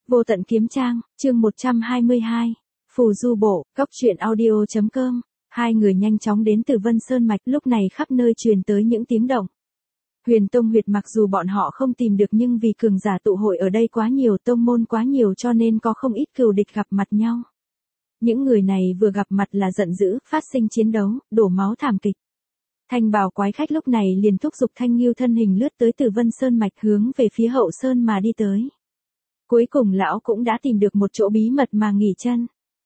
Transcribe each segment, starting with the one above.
Vô tận kiếm trang, chương 122. Phù du bộ, cóc truyện audio.com. Hai người nhanh chóng đến từ Vân Sơn Mạch, lúc này khắp nơi truyền tới những tiếng động. Huyền Tông huyệt mặc dù bọn họ không tìm được nhưng vì cường giả tụ hội ở đây quá nhiều, tông môn quá nhiều cho nên có không ít cừu địch gặp mặt nhau. Những người này vừa gặp mặt là giận dữ, phát sinh chiến đấu, đổ máu thảm kịch. Thanh bào quái khách lúc này liền thúc giục Thanh Ngưu thân hình lướt tới từ Vân Sơn Mạch hướng về phía hậu sơn mà đi tới. Cuối cùng lão cũng đã tìm được một chỗ bí mật mà nghỉ chân.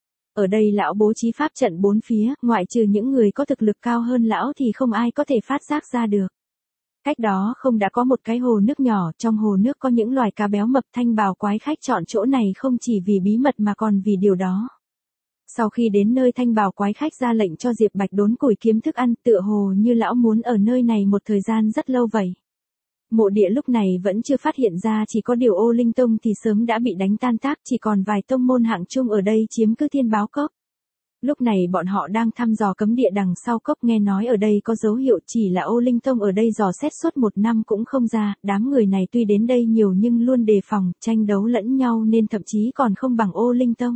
Ở đây lão bố trí pháp trận bốn phía, ngoại trừ những người có thực lực cao hơn lão thì không ai có thể phát giác ra được. Cách đó không đã có một cái hồ nước nhỏ, trong hồ nước có những loài cá béo mập. Thanh bào quái khách chọn chỗ này không chỉ vì bí mật mà còn vì điều đó. Sau khi đến nơi, Thanh bào quái khách ra lệnh cho Diệp Bạch đốn củi kiếm thức ăn, tựa hồ như lão muốn ở nơi này một thời gian rất lâu vậy. Mộ địa lúc này vẫn chưa phát hiện ra, chỉ có điều Ô Linh Tông thì sớm đã bị đánh tan tác, chỉ còn vài tông môn hạng trung ở đây chiếm cứ Thiên Báo Cốc. Lúc này bọn họ đang thăm dò cấm địa đằng sau cốc, nghe nói ở đây có dấu hiệu, chỉ là Ô Linh Tông ở đây dò xét suốt một năm cũng không ra. Đám người này tuy đến đây nhiều nhưng luôn đề phòng, tranh đấu lẫn nhau nên thậm chí còn không bằng Ô Linh Tông.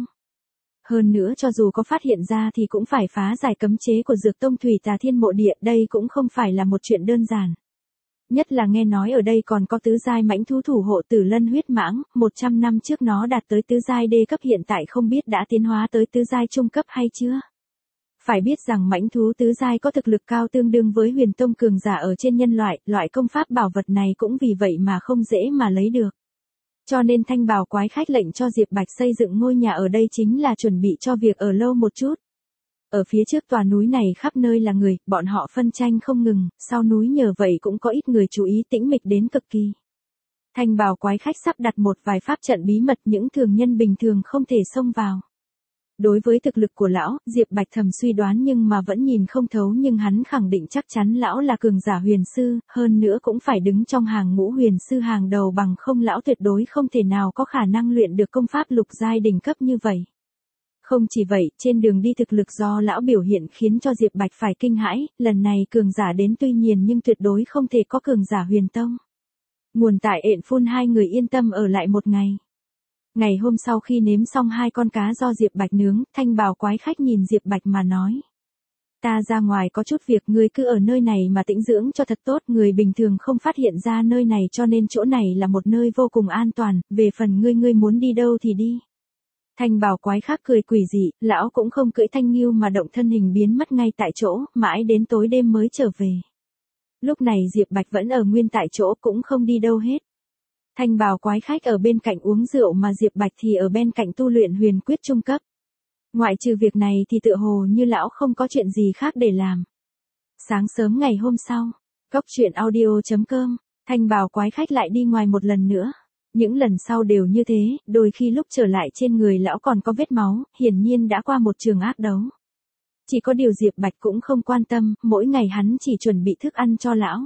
Hơn nữa cho dù có phát hiện ra thì cũng phải phá giải cấm chế của Dược Tông Thủy Tà Thiên mộ địa, đây cũng không phải là một chuyện đơn giản. Nhất là nghe nói ở đây còn có tứ giai mãnh thú thủ hộ Tử Lân huyết mãng, 100 năm trước nó đạt tới tứ giai đê cấp, hiện tại không biết đã tiến hóa tới tứ giai trung cấp hay chưa. Phải biết rằng mãnh thú tứ giai có thực lực cao tương đương với Huyền Tông cường giả ở trên nhân loại, loại công pháp bảo vật này cũng vì vậy mà không dễ mà lấy được. Cho nên Thanh bào quái khách lệnh cho Diệp Bạch xây dựng ngôi nhà ở đây chính là chuẩn bị cho việc ở lâu một chút. Ở phía trước tòa núi này khắp nơi là người, bọn họ phân tranh không ngừng, sau núi nhờ vậy cũng có ít người chú ý, tĩnh mịch đến cực kỳ. Thanh bào quái khách sắp đặt một vài pháp trận bí mật, những thường nhân bình thường không thể xông vào. Đối với thực lực của lão, Diệp Bạch thầm suy đoán nhưng mà vẫn nhìn không thấu, nhưng hắn khẳng định chắc chắn lão là cường giả huyền sư, hơn nữa cũng phải đứng trong hàng ngũ huyền sư hàng đầu, bằng không lão tuyệt đối không thể nào có khả năng luyện được công pháp lục giai đỉnh cấp như vậy. Không chỉ vậy, trên đường đi thực lực do lão biểu hiện khiến cho Diệp Bạch phải kinh hãi, lần này cường giả đến tuy nhiên nhưng tuyệt đối không thể có cường giả Huyền Tông. Nguồn tại ện phun, hai người yên tâm ở lại một ngày. Ngày hôm sau khi nếm xong hai con cá do Diệp Bạch nướng, Thanh bào quái khách nhìn Diệp Bạch mà nói. Ta ra ngoài có chút việc, ngươi cứ ở nơi này mà tĩnh dưỡng cho thật tốt, người bình thường không phát hiện ra nơi này cho nên chỗ này là một nơi vô cùng an toàn, về phần ngươi muốn đi đâu thì đi. Thanh bào quái khác cười quỷ dị, lão cũng không cưỡi Thanh Ngưu mà động thân hình biến mất ngay tại chỗ, mãi đến tối đêm mới trở về. Lúc này Diệp Bạch vẫn ở nguyên tại chỗ cũng không đi đâu hết. Thanh bào quái khách ở bên cạnh uống rượu mà Diệp Bạch thì ở bên cạnh tu luyện huyền quyết trung cấp. Ngoại trừ việc này thì tựa hồ như lão không có chuyện gì khác để làm. Sáng sớm ngày hôm sau, cóc truyện audio.com, Thanh bào quái khách lại đi ngoài một lần nữa. Những lần sau đều như thế, đôi khi lúc trở lại trên người lão còn có vết máu, hiển nhiên đã qua một trường ác đấu. Chỉ có điều Diệp Bạch cũng không quan tâm, mỗi ngày hắn chỉ chuẩn bị thức ăn cho lão.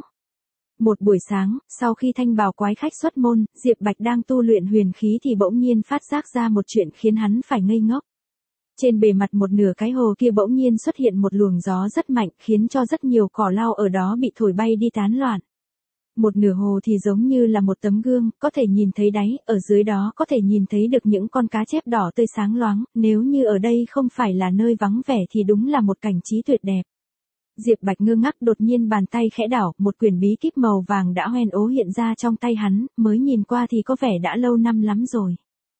Một buổi sáng, sau khi Thanh bào quái khách xuất môn, Diệp Bạch đang tu luyện huyền khí thì bỗng nhiên phát giác ra một chuyện khiến hắn phải ngây ngốc. Trên bề mặt một nửa cái hồ kia bỗng nhiên xuất hiện một luồng gió rất mạnh, khiến cho rất nhiều cỏ lau ở đó bị thổi bay đi tán loạn. Một nửa hồ thì giống như là một tấm gương, có thể nhìn thấy đáy, ở dưới đó có thể nhìn thấy được những con cá chép đỏ tươi sáng loáng, nếu như ở đây không phải là nơi vắng vẻ thì đúng là một cảnh trí tuyệt đẹp. Diệp Bạch ngơ ngác, đột nhiên bàn tay khẽ đảo, một quyển bí kíp màu vàng đã hoen ố hiện ra trong tay hắn, mới nhìn qua thì có vẻ đã lâu năm lắm rồi.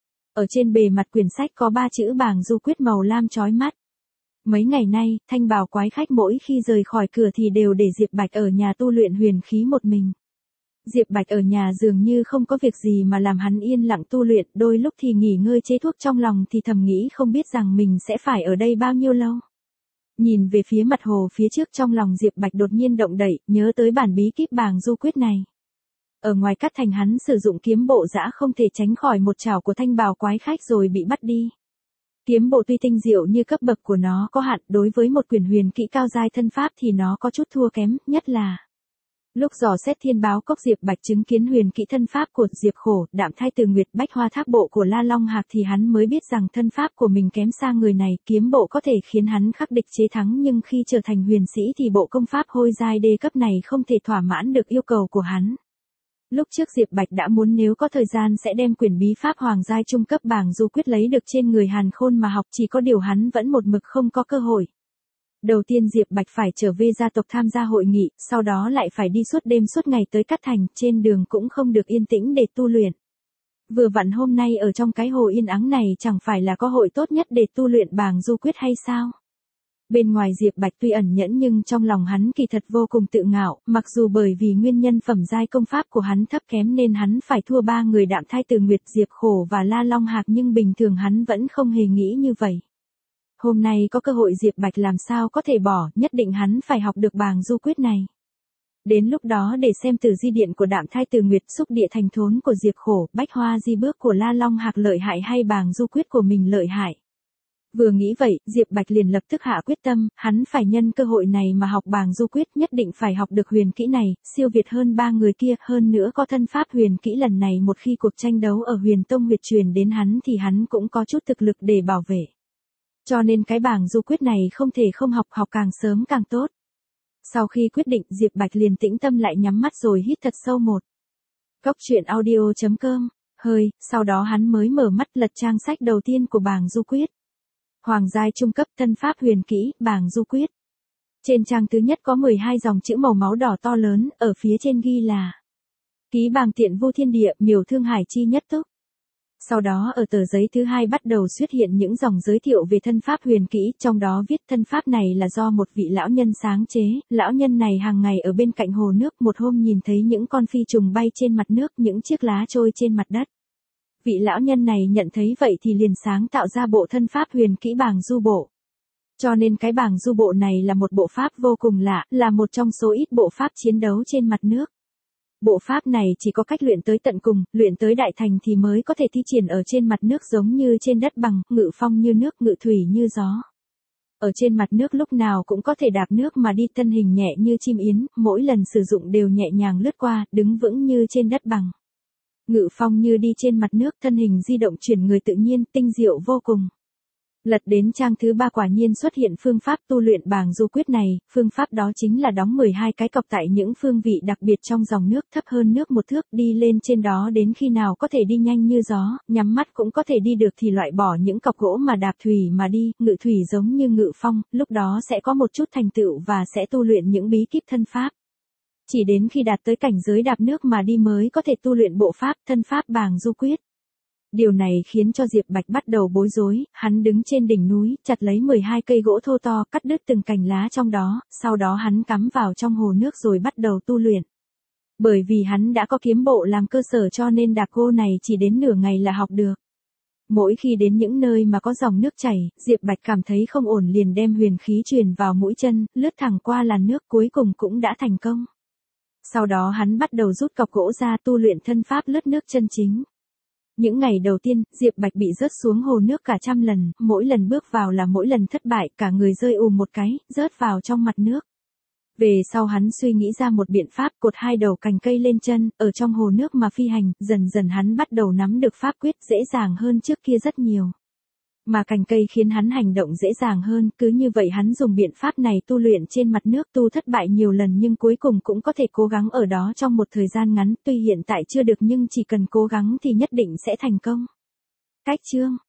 Ở trên bề mặt quyển sách có 3 chữ bảng du quyết màu lam chói mắt. Mấy ngày nay, Thanh bào quái khách mỗi khi rời khỏi cửa thì đều để Diệp Bạch ở nhà tu luyện huyền khí một mình. Diệp Bạch ở nhà dường như không có việc gì mà làm hắn yên lặng tu luyện, đôi lúc thì nghỉ ngơi chế thuốc, trong lòng thì thầm nghĩ không biết rằng mình sẽ phải ở đây bao nhiêu lâu. Nhìn về phía mặt hồ phía trước, trong lòng Diệp Bạch đột nhiên động đậy, nhớ tới bản bí kíp bàng du quyết này. Ở ngoài cắt thành hắn sử dụng kiếm bộ dã không thể tránh khỏi một chảo của Thanh bào quái khách rồi bị bắt đi. Kiếm bộ tuy tinh diệu như cấp bậc của nó có hạn, đối với một quyển huyền kỹ cao giai thân pháp thì nó có chút thua kém, nhất là lúc dò xét Thiên Báo Cốc, Diệp Bạch chứng kiến huyền kỹ thân pháp của Diệp Khổ, Đạm Thai Từ Nguyệt, Bách Hoa Thác Bộ của La Long Hạc thì hắn mới biết rằng thân pháp của mình kém xa người này. Kiếm bộ có thể khiến hắn khắc địch chế thắng, nhưng khi trở thành huyền sĩ thì bộ công pháp hôi giai đê cấp này không thể thỏa mãn được yêu cầu của hắn. Lúc trước Diệp Bạch đã muốn nếu có thời gian sẽ đem quyển bí pháp hoàng giai trung cấp bảng du quyết lấy được trên người Hàn Khôn mà học, chỉ có điều hắn vẫn một mực không có cơ hội. Đầu tiên Diệp Bạch phải trở về gia tộc tham gia hội nghị, sau đó lại phải đi suốt đêm suốt ngày tới Cát Thành, trên đường cũng không được yên tĩnh để tu luyện. Vừa vặn hôm nay ở trong cái hồ yên ắng này chẳng phải là có hội tốt nhất để tu luyện bảng du quyết hay sao? Bên ngoài Diệp Bạch tuy ẩn nhẫn nhưng trong lòng hắn kỳ thật vô cùng tự ngạo, mặc dù bởi vì nguyên nhân phẩm giai công pháp của hắn thấp kém nên hắn phải thua ba người Đạm Thai Từ Nguyệt, Diệp Khổ và La Long Hạc, nhưng bình thường hắn vẫn không hề nghĩ như vậy. Hôm nay có cơ hội Diệp Bạch làm sao có thể bỏ, nhất định hắn phải học được bảng du quyết này. Đến lúc đó để xem Tử Di Điện của Đạm Thai Từ Nguyệt, Xúc Địa Thành Thốn của Diệp Khổ, Bách Hoa Di Bước của La Long Hạc lợi hại hay bảng du quyết của mình lợi hại. Vừa nghĩ vậy, Diệp Bạch liền lập tức hạ quyết tâm, hắn phải nhân cơ hội này mà học bảng du quyết, nhất định phải học được huyền kỹ này, siêu việt hơn ba người kia, hơn nữa có thân pháp huyền kỹ lần này một khi cuộc tranh đấu ở Huyền Tông huyệt truyền đến hắn thì hắn cũng có chút thực lực để bảo vệ. Cho nên cái bảng du quyết này không thể không học, học càng sớm càng tốt. Sau khi quyết định, Diệp Bạch liền tĩnh tâm lại nhắm mắt rồi hít thật sâu một. Cốc truyện audio.com, sau đó hắn mới mở mắt lật trang sách đầu tiên của bảng du quyết. Hoàng giai trung cấp thân pháp huyền kỹ, bảng du quyết. Trên trang thứ nhất có 12 dòng chữ màu máu đỏ to lớn, ở phía trên ghi là ký bảng tiện vô thiên địa, miểu thương hải chi nhất túc. Sau đó ở tờ giấy thứ hai bắt đầu xuất hiện những dòng giới thiệu về thân pháp huyền kỹ, trong đó viết thân pháp này là do một vị lão nhân sáng chế, lão nhân này hàng ngày ở bên cạnh hồ nước, một hôm nhìn thấy những con phi trùng bay trên mặt nước, những chiếc lá trôi trên mặt đất. Vị lão nhân này nhận thấy vậy thì liền sáng tạo ra bộ thân pháp huyền kỹ bảng du bộ. Cho nên cái bảng du bộ này là một bộ pháp vô cùng lạ, là một trong số ít bộ pháp chiến đấu trên mặt nước. Bộ pháp này chỉ có cách luyện tới tận cùng, luyện tới đại thành thì mới có thể thi triển ở trên mặt nước giống như trên đất bằng, ngự phong như nước, ngự thủy như gió. Ở trên mặt nước lúc nào cũng có thể đạp nước mà đi, thân hình nhẹ như chim yến, mỗi lần sử dụng đều nhẹ nhàng lướt qua, đứng vững như trên đất bằng. Ngự phong như đi trên mặt nước, thân hình di động chuyển người tự nhiên, tinh diệu vô cùng. Lật đến trang thứ 3 quả nhiên xuất hiện phương pháp tu luyện bảng du quyết này, phương pháp đó chính là đóng 12 cái cọc tại những phương vị đặc biệt trong dòng nước, thấp hơn nước một thước, đi lên trên đó đến khi nào có thể đi nhanh như gió, nhắm mắt cũng có thể đi được thì loại bỏ những cọc gỗ mà đạp thủy mà đi, ngự thủy giống như ngự phong, lúc đó sẽ có một chút thành tựu và sẽ tu luyện những bí kíp thân pháp. Chỉ đến khi đạt tới cảnh giới đạp nước mà đi mới có thể tu luyện bộ pháp, thân pháp bảng du quyết. Điều này khiến cho Diệp Bạch bắt đầu bối rối, hắn đứng trên đỉnh núi, chặt lấy 12 cây gỗ thô to, cắt đứt từng cành lá trong đó, sau đó hắn cắm vào trong hồ nước rồi bắt đầu tu luyện. Bởi vì hắn đã có kiếm bộ làm cơ sở cho nên đạp gỗ này chỉ đến nửa ngày là học được. Mỗi khi đến những nơi mà có dòng nước chảy, Diệp Bạch cảm thấy không ổn liền đem huyền khí truyền vào mũi chân, lướt thẳng qua làn nước, cuối cùng cũng đã thành công. Sau đó hắn bắt đầu rút cọc gỗ ra tu luyện thân pháp lướt nước chân chính. Những ngày đầu tiên, Diệp Bạch bị rớt xuống hồ nước cả trăm lần, mỗi lần bước vào là mỗi lần thất bại, cả người rơi một cái, rớt vào trong mặt nước. Về sau hắn suy nghĩ ra một biện pháp, cột 2 đầu cành cây lên chân, ở trong hồ nước mà phi hành, dần dần hắn bắt đầu nắm được pháp quyết, dễ dàng hơn trước kia rất nhiều. Mà cành cây khiến hắn hành động dễ dàng hơn, cứ như vậy hắn dùng biện pháp này tu luyện trên mặt nước, tu thất bại nhiều lần nhưng cuối cùng cũng có thể cố gắng ở đó trong một thời gian ngắn, tuy hiện tại chưa được nhưng chỉ cần cố gắng thì nhất định sẽ thành công. Cách chương